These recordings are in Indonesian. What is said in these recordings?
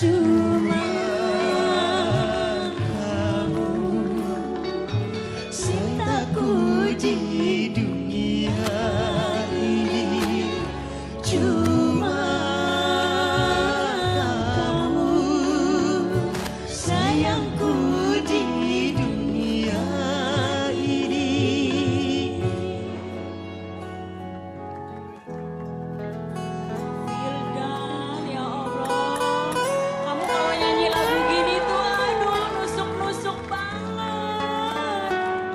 Cuma kamu cintaku di dunia ini. Cuma kamu sayangku di dunia ini. Wildan, ya Allah, kamu kalau nyanyi lagu gini tuh aduh nusuk-nusuk banget.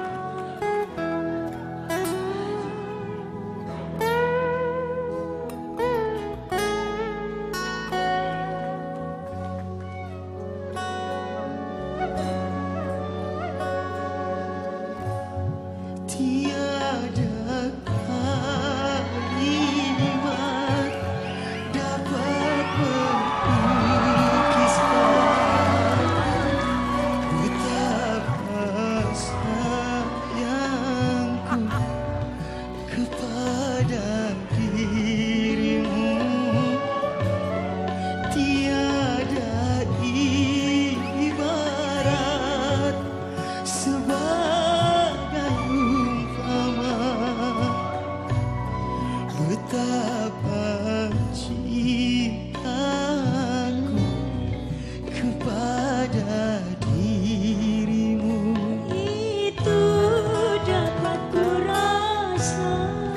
Tiada kalimat dapat melukiskan betapa sayangku kepada dirimu. Tiada ibarat sebagai umpama betapa cintaku kepada dirimu. Itu dapat kurasa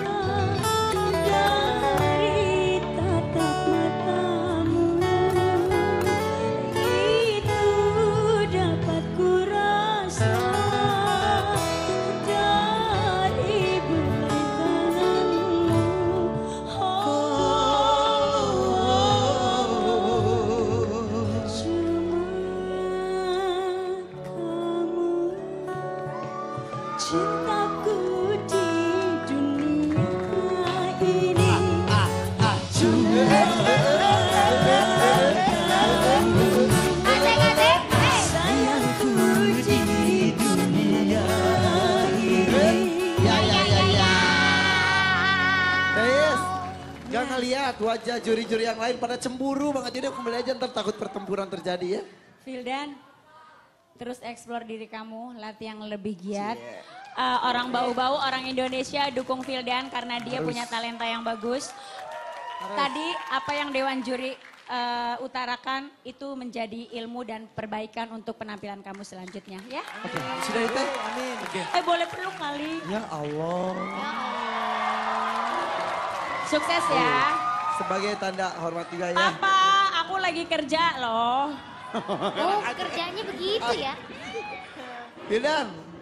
dari tatap matamu. Itu dapat kurasa dari belai tanganmu. Cuma kamu cintaku di dunia ini. Cuma kamu sayangku di dunia ini. Yes, gak ngeliat wajah juri-juri yang lain pada cemburu banget. Jadi kembali aja ntar takut pertempuran terjadi ya. Vildan, terus explore diri kamu, latih yang lebih giat. Orang bau-bau, orang Indonesia dukung Vildan karena dia punya talenta yang bagus. Tadi apa yang Dewan Juri utarakan itu menjadi ilmu dan perbaikan untuk penampilan kamu selanjutnya ya. Oke, sudah itu? Amin. Oke. Boleh peluk kali. Ya Allah. Sukses ya. Sebagai tanda hormat juga ya. Papa, aku lagi kerja loh. Oh, kerjanya begitu ya. Vildan,